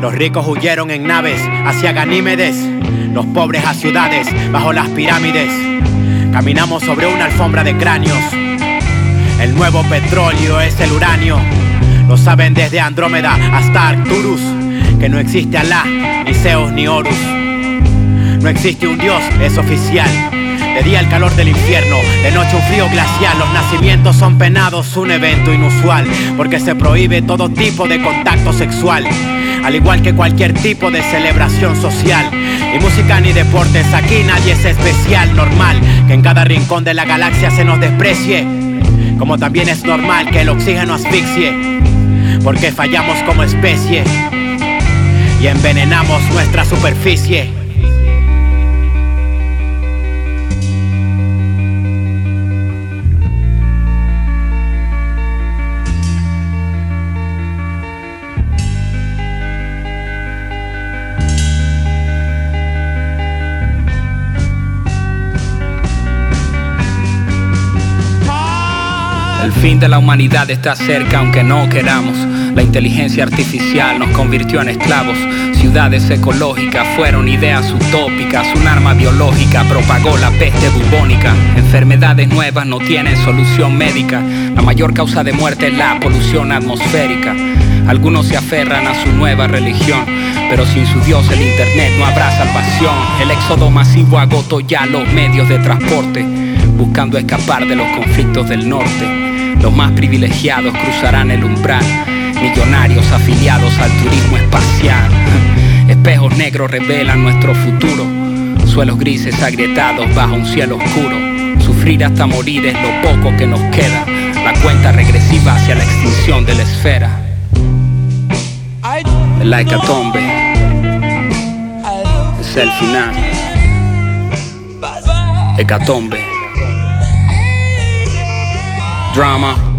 Los ricos huyeron en naves hacia Ganímedes, los pobres a ciudades bajo las pirámides. Caminamos sobre una alfombra de cráneos. El nuevo petróleo es el uranio. Lo saben desde Andrómeda hasta Arcturus, que no existe Alá, ni Zeus ni Horus. No existe un dios, es oficial. De día el calor del infierno, de noche un frío glacial. Los nacimientos son penados, un evento inusual, porque se prohíbe todo tipo de contacto sexual, al igual que cualquier tipo de celebración social. Ni música ni deportes, aquí nadie es especial. Normal que en cada rincón de la galaxia se nos desprecie, como también es normal que el oxígeno asfixie, porque fallamos como especie y envenenamos nuestra superficie. El fin de la humanidad está cerca aunque no queramos. La inteligencia artificial nos convirtió en esclavos. Ciudades ecológicas fueron ideas utópicas. Un arma biológica propagó la peste bubónica. Enfermedades nuevas no tienen solución médica. La mayor causa de muerte es la polución atmosférica. Algunos se aferran a su nueva religión, pero sin su Dios el internet no habrá salvación. El éxodo masivo agotó ya los medios de transporte, buscando escapar de los conflictos del norte. Los más privilegiados cruzarán el umbral, millonarios afiliados al turismo espacial. Espejos negros revelan nuestro futuro, suelos grises agrietados bajo un cielo oscuro. Sufrir hasta morir es lo poco que nos queda, la cuenta regresiva hacia la extinción de la esfera. La hecatombe es el final. Hecatombe. Drama.